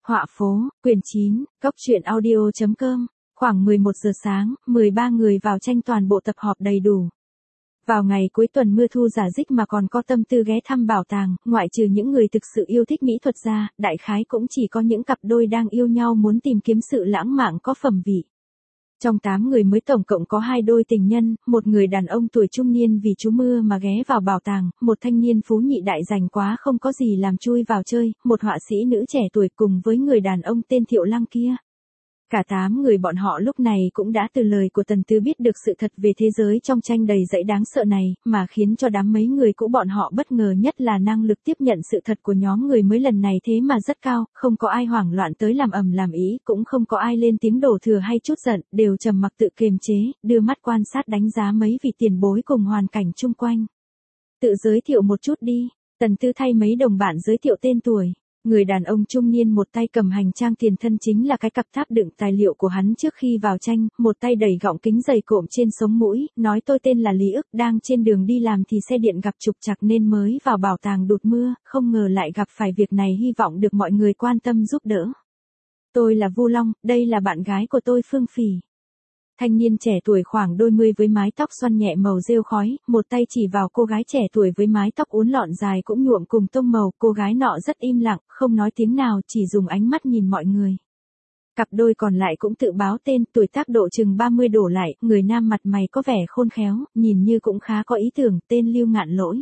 Họa phố, quyển 9, Cốc truyện audio.com, khoảng 11 giờ sáng, 13 người vào tranh toàn bộ tập họp đầy đủ. Vào ngày cuối tuần mưa thu giả dích mà còn có tâm tư ghé thăm bảo tàng, ngoại trừ những người thực sự yêu thích mỹ thuật ra, đại khái cũng chỉ có những cặp đôi đang yêu nhau muốn tìm kiếm sự lãng mạn có phẩm vị. Trong 8 người mới tổng cộng có 2 đôi tình nhân, một người đàn ông tuổi trung niên vì trú mưa mà ghé vào bảo tàng, một thanh niên phú nhị đại rảnh quá không có gì làm chui vào chơi, một họa sĩ nữ trẻ tuổi cùng với người đàn ông tên Thiệu Lăng kia. Cả 8 người bọn họ lúc này cũng đã từ lời của Tần Tư biết được sự thật về thế giới trong tranh đầy dẫy đáng sợ này, mà khiến cho đám mấy người cũ bọn họ bất ngờ nhất là năng lực tiếp nhận sự thật của nhóm người mới lần này thế mà rất cao, không có ai hoảng loạn tới làm ầm làm ý, cũng không có ai lên tiếng đổ thừa hay chút giận, đều trầm mặc tự kiềm chế, đưa mắt quan sát đánh giá mấy vị tiền bối cùng hoàn cảnh chung quanh. Tự giới thiệu một chút đi, Tần Tư thay mấy đồng bạn giới thiệu tên tuổi. Người đàn ông trung niên một tay cầm hành trang tiền thân chính là cái cặp tháp đựng tài liệu của hắn trước khi vào tranh, một tay đẩy gọng kính dày cộm trên sống mũi, nói tôi tên là Lý Ức, đang trên đường đi làm thì xe điện gặp trục trặc nên mới vào bảo tàng đụt mưa, không ngờ lại gặp phải việc này, hy vọng được mọi người quan tâm giúp đỡ. Tôi là Vu Long, đây là bạn gái của tôi Phương Phỉ. Thanh niên trẻ tuổi khoảng đôi mươi với mái tóc xoăn nhẹ màu rêu khói, một tay chỉ vào cô gái trẻ tuổi với mái tóc uốn lọn dài cũng nhuộm cùng tông màu, cô gái nọ rất im lặng, không nói tiếng nào, chỉ dùng ánh mắt nhìn mọi người. Cặp đôi còn lại cũng tự báo tên, tuổi tác độ chừng 30 đổ lại, người nam mặt mày có vẻ khôn khéo, nhìn như cũng khá có ý tưởng, tên Lưu Ngạn Lỗi.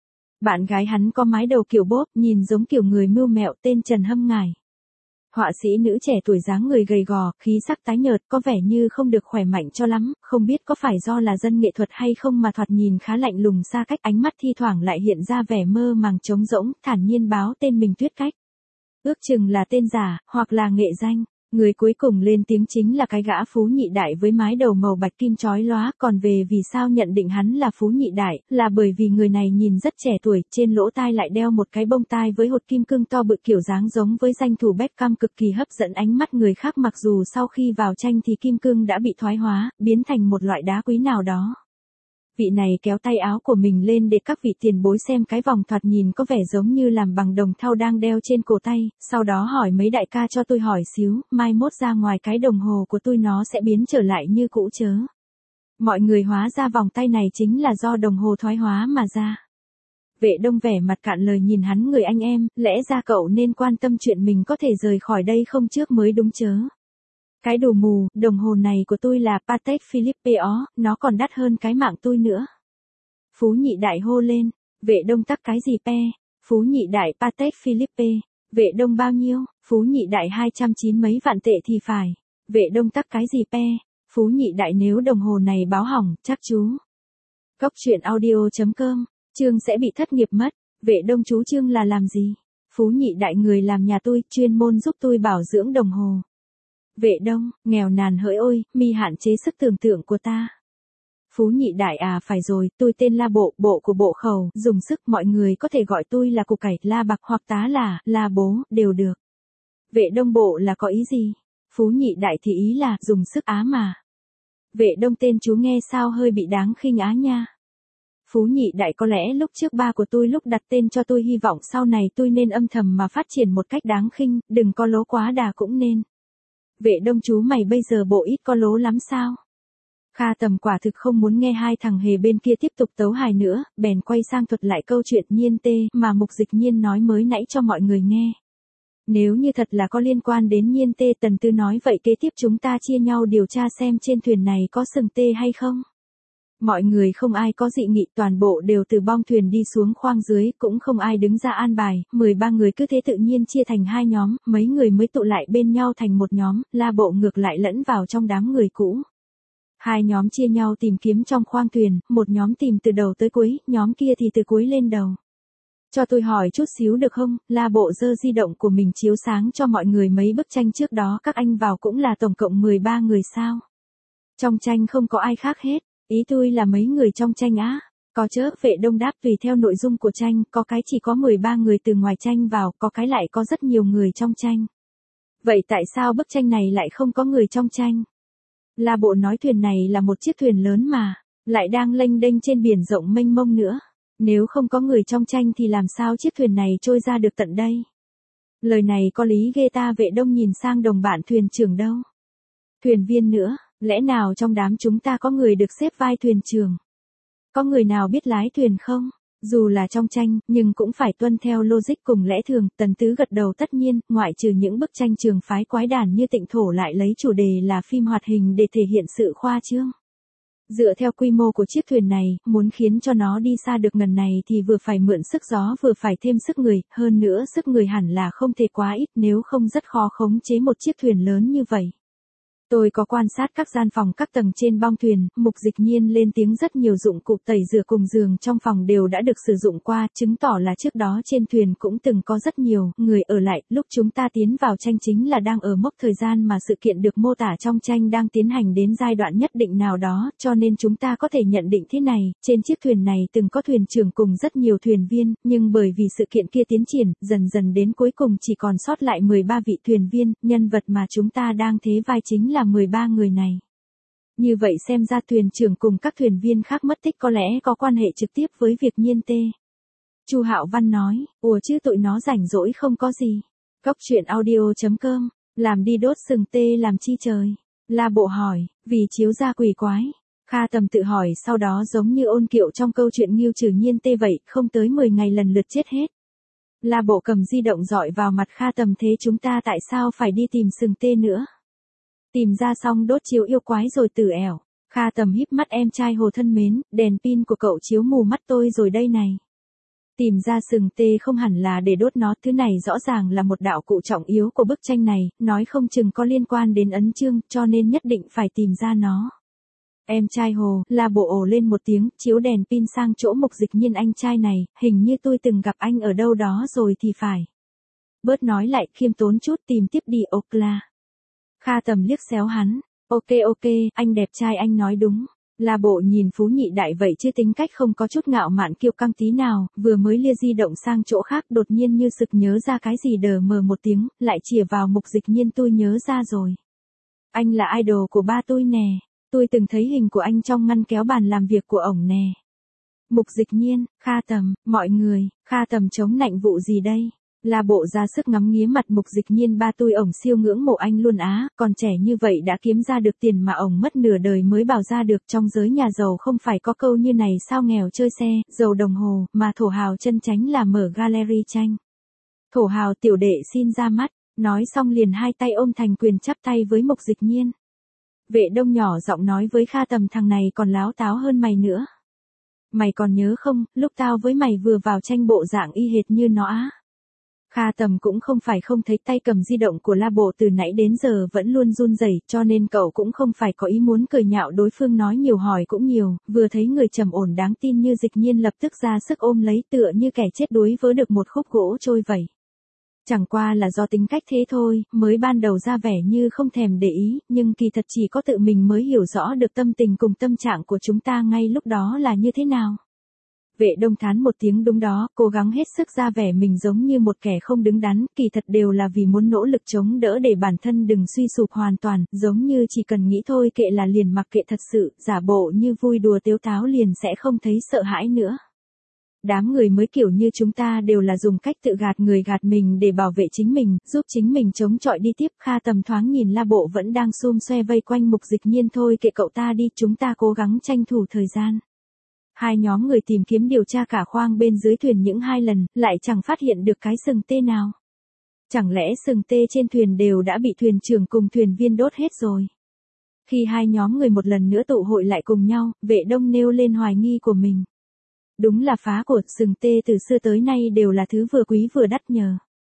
Bạn gái hắn có mái đầu kiểu bốp, nhìn giống kiểu người mưu mẹo, tên Trần Hâm Ngải. Họa sĩ nữ trẻ tuổi dáng người gầy gò, khí sắc tái nhợt, có vẻ như không được khỏe mạnh cho lắm, không biết có phải do là dân nghệ thuật hay không mà thoạt nhìn khá lạnh lùng xa cách, ánh mắt thi thoảng lại hiện ra vẻ mơ màng trống rỗng, thản nhiên báo tên mình Tuyết Cách. Ước chừng là tên giả, hoặc là nghệ danh. Người cuối cùng lên tiếng chính là cái gã phú nhị đại với mái đầu màu bạch kim chói lóa, còn về vì sao nhận định hắn là phú nhị đại, là bởi vì người này nhìn rất trẻ tuổi, trên lỗ tai lại đeo một cái bông tai với hột kim cương to bự kiểu dáng giống với danh thủ Beckham, cực kỳ hấp dẫn ánh mắt người khác, mặc dù sau khi vào tranh thì kim cương đã bị thoái hóa, biến thành một loại đá quý nào đó. Vị này kéo tay áo của mình lên để các vị tiền bối xem cái vòng thoạt nhìn có vẻ giống như làm bằng đồng thau đang đeo trên cổ tay, sau đó hỏi mấy đại ca cho tôi hỏi xíu, mai mốt ra ngoài cái đồng hồ của tôi nó sẽ biến trở lại như cũ chớ. Mọi người hóa ra vòng tay này chính là do đồng hồ thoái hóa mà ra. Vệ Đông vẻ mặt cạn lời nhìn hắn, người anh em, lẽ ra cậu nên quan tâm chuyện mình có thể rời khỏi đây không trước mới đúng chớ. Cái đồ mù, đồng hồ này của tôi là Patek Philippe ó, nó còn đắt hơn cái mạng tôi nữa. Phú nhị đại hô lên, Vệ Đông tắc cái gì pe, Phú nhị đại Patek Philippe, Vệ Đông bao nhiêu, Phú nhị đại 290 mấy vạn tệ thì phải, Vệ Đông tắc cái gì pe, Phú nhị đại nếu đồng hồ này báo hỏng, chắc chú. Cốc truyện audio.com, Trương sẽ bị thất nghiệp mất, Vệ Đông chú Trương là làm gì? Phú nhị đại người làm nhà tôi, chuyên môn giúp tôi bảo dưỡng đồng hồ. Vệ Đông, nghèo nàn hỡi ôi, mi hạn chế sức tưởng tượng của ta. Phú nhị đại à, phải rồi, tôi tên La Bộ, bộ của bộ khẩu, dùng sức, mọi người có thể gọi tôi là củ cải, La Bạc hoặc tá là, La Bố, đều được. Vệ Đông bộ là có ý gì? Phú nhị đại thì ý là, dùng sức á mà. Vệ Đông tên chú nghe sao hơi bị đáng khinh á nha. Phú nhị đại có lẽ lúc trước ba của tôi lúc đặt tên cho tôi hy vọng sau này tôi nên âm thầm mà phát triển một cách đáng khinh, đừng có lố quá đà cũng nên. Vệ Đông chú mày bây giờ bộ ít có lố lắm sao? Kha Tầm quả thực không muốn nghe hai thằng hề bên kia tiếp tục tấu hài nữa, bèn quay sang thuật lại câu chuyện Nhiên Tê mà Mục Dịch Nhiên nói mới nãy cho mọi người nghe. Nếu như thật là có liên quan đến Nhiên Tê, Tần Tư nói vậy kế tiếp chúng ta chia nhau điều tra xem trên thuyền này có sừng tê hay không. Mọi người không ai có dị nghị, toàn bộ đều từ bong thuyền đi xuống khoang dưới, cũng không ai đứng ra an bài, 13 người cứ thế tự nhiên chia thành hai nhóm, mấy người mới tụ lại bên nhau thành một nhóm, La Bộ ngược lại lẫn vào trong đám người cũ. Hai nhóm chia nhau tìm kiếm trong khoang thuyền, một nhóm tìm từ đầu tới cuối, nhóm kia thì từ cuối lên đầu. Cho tôi hỏi chút xíu được không? La Bộ giơ di động của mình chiếu sáng cho mọi người mấy bức tranh trước đó các anh vào cũng là tổng cộng 13 người sao? Trong tranh không có ai khác hết. Ý tôi là mấy người trong tranh á, có chớ, Vệ Đông đáp, tùy theo nội dung của tranh, có cái chỉ có 13 người từ ngoài tranh vào, có cái lại có rất nhiều người trong tranh. Vậy tại sao bức tranh này lại không có người trong tranh? La Bộ nói thuyền này là một chiếc thuyền lớn mà, lại đang lênh đênh trên biển rộng mênh mông nữa. Nếu không có người trong tranh thì làm sao chiếc thuyền này trôi ra được tận đây? Lời này có lý ghê ta. Vệ Đông nhìn sang đồng bạn thuyền trưởng đâu. Thuyền viên nữa, lẽ nào trong đám chúng ta có người được xếp vai thuyền trưởng? Có người nào biết lái thuyền không? Dù là trong tranh, nhưng cũng phải tuân theo logic cùng lẽ thường. Tần Tứ gật đầu tất nhiên, ngoại trừ những bức tranh trường phái quái đản như Tịnh Thổ lại lấy chủ đề là phim hoạt hình để thể hiện sự khoa trương. Dựa theo quy mô của chiếc thuyền này, muốn khiến cho nó đi xa được ngần này thì vừa phải mượn sức gió vừa phải thêm sức người, hơn nữa sức người hẳn là không thể quá ít nếu không rất khó khống chế một chiếc thuyền lớn như vậy. Tôi có quan sát các gian phòng các tầng trên bong thuyền, Mục Dịch Nhiên lên tiếng rất nhiều dụng cụ tẩy rửa cùng giường trong phòng đều đã được sử dụng qua, chứng tỏ là trước đó trên thuyền cũng từng có rất nhiều người ở lại, lúc chúng ta tiến vào tranh chính là đang ở mốc thời gian mà sự kiện được mô tả trong tranh đang tiến hành đến giai đoạn nhất định nào đó, cho nên chúng ta có thể nhận định thế này, trên chiếc thuyền này từng có thuyền trưởng cùng rất nhiều thuyền viên, nhưng bởi vì sự kiện kia tiến triển, dần dần đến cuối cùng chỉ còn sót lại 13 vị thuyền viên, nhân vật mà chúng ta đang thế vai chính là 13 người này. Như vậy xem ra thuyền trưởng cùng các thuyền viên khác mất tích có lẽ có quan hệ trực tiếp với việc Nhiên Tê. Chu Hạo Văn nói, ủa chứ tụi nó rảnh rỗi không có gì. Cóc truyện audio.com, làm đi đốt sừng tê làm chi trời. La Bộ hỏi, vì chiếu ra quỷ quái. Kha Tầm tự hỏi sau đó giống như Ôn Kiệu trong câu chuyện Ngưu trừ Nhiên Tê vậy, không tới 10 ngày lần lượt chết hết. La Bộ cầm di động dọi vào mặt Kha Tầm thế chúng ta tại sao phải đi tìm sừng tê nữa? Tìm ra xong đốt chiếu yêu quái rồi tử ẻo. Kha Tầm híp mắt em trai Hồ thân mến, đèn pin của cậu chiếu mù mắt tôi rồi đây này. Tìm ra sừng tê không hẳn là để đốt nó, thứ này rõ ràng là một đạo cụ trọng yếu của bức tranh này, nói không chừng có liên quan đến ấn chương, cho nên nhất định phải tìm ra nó. Em trai Hồ, La Bộ ồ lên một tiếng, chiếu đèn pin sang chỗ Mục Dịch Nhiên anh trai này, hình như tôi từng gặp anh ở đâu đó rồi thì phải. Bớt nói lại, khiêm tốn chút, tìm tiếp đi Okla. Kha Tầm liếc xéo hắn, ok, anh đẹp trai anh nói đúng. La Bộ nhìn Phú Nhị Đại vậy chứ tính cách không có chút ngạo mạn kiêu căng tí nào, vừa mới lia di động sang chỗ khác đột nhiên như sực nhớ ra cái gì đờ mờ một tiếng, lại chìa vào Mục Dịch Nhiên tôi nhớ ra rồi. Anh là idol của ba tôi nè, tôi từng thấy hình của anh trong ngăn kéo bàn làm việc của ổng nè. Mục Dịch Nhiên, Kha Tầm, mọi người, Kha Tầm chống nạnh vụ gì đây? La Bộ ra sức ngắm nghía mặt Mục Dịch Nhiên ba tôi ổng siêu ngưỡng mộ anh luôn á, còn trẻ như vậy đã kiếm ra được tiền mà ổng mất nửa đời mới bảo ra được, trong giới nhà giàu không phải có câu như này sao, nghèo chơi xe, giàu đồng hồ, mà thổ hào chân chánh là mở gallery tranh. Thổ hào tiểu đệ xin ra mắt, nói xong liền hai tay ôm thành quyền chắp tay với Mục Dịch Nhiên. Vệ Đông nhỏ giọng nói với Kha Tầm thằng này còn láo táo hơn mày nữa. Mày còn nhớ không, lúc tao với mày vừa vào tranh bộ dạng y hệt như nó á. Kha Tầm cũng không phải không thấy tay cầm di động của La Bộ từ nãy đến giờ vẫn luôn run rẩy, cho nên cậu cũng không phải có ý muốn cười nhạo đối phương, nói nhiều hỏi cũng nhiều, vừa thấy người trầm ổn đáng tin như Dịch Nhiên lập tức ra sức ôm lấy, tựa như kẻ chết đuối vớ được một khúc gỗ trôi vậy. Chẳng qua là do tính cách thế thôi, mới ban đầu ra vẻ như không thèm để ý, nhưng kỳ thật chỉ có tự mình mới hiểu rõ được tâm tình cùng tâm trạng của chúng ta ngay lúc đó là như thế nào. Vệ Đông thán một tiếng đúng đó, cố gắng hết sức ra vẻ mình giống như một kẻ không đứng đắn, kỳ thật đều là vì muốn nỗ lực chống đỡ để bản thân đừng suy sụp hoàn toàn, giống như chỉ cần nghĩ thôi kệ là liền mặc kệ thật sự, giả bộ như vui đùa tếu táo liền sẽ không thấy sợ hãi nữa. Đám người mới kiểu như chúng ta đều là dùng cách tự gạt người gạt mình để bảo vệ chính mình, giúp chính mình chống chọi đi tiếp. Kha Tầm thoáng nhìn La Bộ vẫn đang xum xoe vây quanh Mục Dịch Nhiên, thôi kệ cậu ta đi, chúng ta cố gắng tranh thủ thời gian. Hai nhóm người tìm kiếm điều tra cả khoang bên dưới thuyền những 2 lần, lại chẳng phát hiện được cái sừng tê nào. Chẳng lẽ sừng tê trên thuyền đều đã bị thuyền trưởng cùng thuyền viên đốt hết rồi? Khi hai nhóm người một lần nữa tụ hội lại cùng nhau, Vệ Đông nêu lên hoài nghi của mình. Đúng là phá của, sừng tê từ xưa tới nay đều là thứ vừa quý vừa đắt nhờ.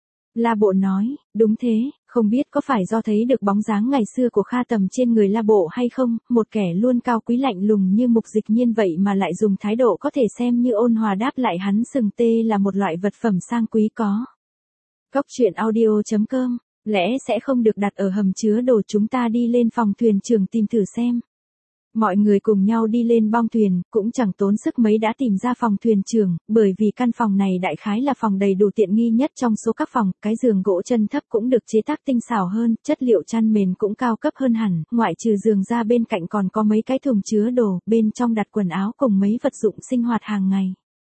La Bộ nói, đúng thế, không biết có phải do thấy được bóng dáng ngày xưa của Kha Tầm trên người La Bộ hay không, một kẻ luôn cao quý lạnh lùng như Mục Dịch Nhiên vậy mà lại dùng thái độ có thể xem như ôn hòa đáp lại hắn, sừng tê là một loại vật phẩm sang quý có. Cóc truyện audio.com, lẽ sẽ không được đặt ở hầm chứa đồ, chúng ta đi lên phòng thuyền trưởng tìm thử xem. Mọi người cùng nhau đi lên bong thuyền, cũng chẳng tốn sức mấy đã tìm ra phòng thuyền trưởng, bởi vì căn phòng này đại khái là phòng đầy đủ tiện nghi nhất trong số các phòng, cái giường gỗ chân thấp cũng được chế tác tinh xảo hơn, chất liệu chăn mền cũng cao cấp hơn hẳn, ngoại trừ giường ra bên cạnh còn có mấy cái thùng chứa đồ, bên trong đặt quần áo cùng mấy vật dụng sinh hoạt hàng ngày.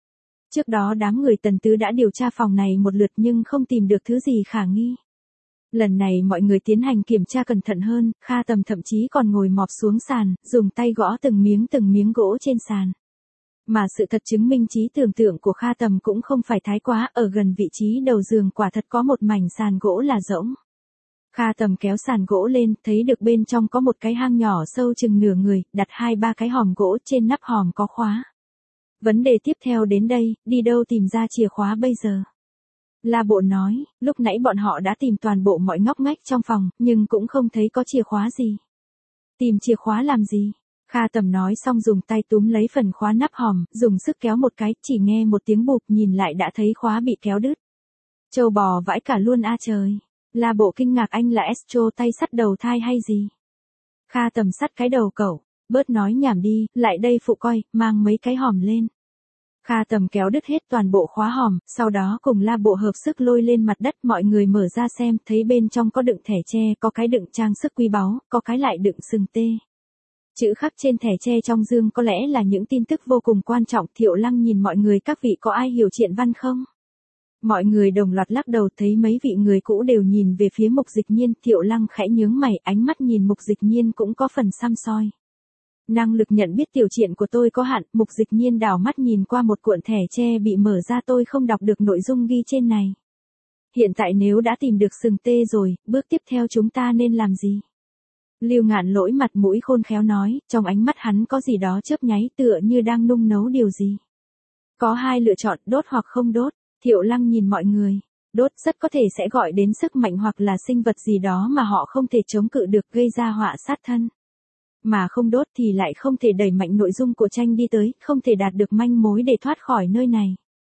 Trước đó đám người Tần Tứ đã điều tra phòng này một lượt nhưng không tìm được thứ gì khả nghi. Lần này mọi người tiến hành kiểm tra cẩn thận hơn, Kha Tầm thậm chí còn ngồi mọp xuống sàn, dùng tay gõ từng miếng gỗ trên sàn. Mà sự thật chứng minh trí tưởng tượng của Kha Tầm cũng không phải thái quá, ở gần vị trí đầu giường quả thật có một mảnh sàn gỗ là rỗng. Kha Tầm kéo sàn gỗ lên, thấy được bên trong có một cái hang nhỏ sâu chừng nửa người, đặt 2-3 cái hòm gỗ, trên nắp hòm có khóa. Vấn đề tiếp theo đến đây, đi đâu tìm ra chìa khóa bây giờ? La Bộ nói, lúc nãy bọn họ đã tìm toàn bộ mọi ngóc ngách trong phòng, nhưng cũng không thấy có chìa khóa gì. Tìm chìa khóa làm gì? Kha Tầm nói xong dùng tay túm lấy phần khóa nắp hòm, dùng sức kéo một cái, chỉ nghe một tiếng bụp, nhìn lại đã thấy khóa bị kéo đứt. Châu bò vãi cả luôn a trời. La Bộ kinh ngạc, anh là Estro tay sắt đầu thai hay gì? Kha Tầm sắt cái đầu cậu, bớt nói nhảm đi, lại đây phụ coi, mang mấy cái hòm lên. Kha Tầm kéo đứt hết toàn bộ khóa hòm, sau đó cùng La Bộ hợp sức lôi lên mặt đất, mọi người mở ra xem, thấy bên trong có đựng thẻ tre, có cái đựng trang sức quý báu, có cái lại đựng sừng tê. Chữ khắc trên thẻ tre trong dương có lẽ là những tin tức vô cùng quan trọng. Thiệu Lăng nhìn mọi người, các vị có ai hiểu triện văn không? Mọi người đồng loạt lắc đầu, thấy mấy vị người cũ đều nhìn về phía Mục Dịch Nhiên. Thiệu Lăng khẽ nhướng mày, ánh mắt nhìn Mục Dịch Nhiên cũng có phần săm soi. Năng lực nhận biết tiểu truyện của tôi có hạn. Mục Dịch Nhiên đảo mắt nhìn qua một cuộn thẻ tre bị mở ra, tôi không đọc được nội dung ghi trên này. Hiện tại nếu đã tìm được sừng tê rồi, bước tiếp theo chúng ta nên làm gì? Lưu Ngạn Lỗi mặt mũi khôn khéo nói, trong ánh mắt hắn có gì đó chớp nháy, tựa như đang nung nấu điều gì. Có hai lựa chọn, đốt hoặc không đốt. Thiệu Lăng nhìn mọi người. Đốt rất có thể sẽ gọi đến sức mạnh hoặc là sinh vật gì đó mà họ không thể chống cự được, gây ra họa sát thân. Mà không đốt thì lại không thể đẩy mạnh nội dung của tranh đi tới, không thể đạt được manh mối để thoát khỏi nơi này.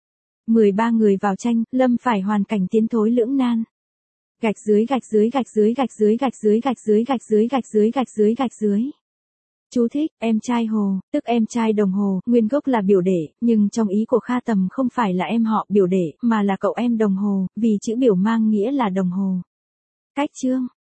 13 người vào tranh, lâm phải hoàn cảnh tiến thối lưỡng nan. Gạch dưới gạch dưới gạch dưới gạch dưới gạch dưới gạch dưới gạch dưới gạch dưới gạch dưới gạch dưới. Chú thích, em trai Hồ, tức em trai Đồng Hồ, nguyên gốc là biểu đệ, nhưng trong ý của Kha Tầm không phải là em họ biểu đệ, mà là cậu em Đồng Hồ, vì chữ biểu mang nghĩa là đồng hồ. Cách chương.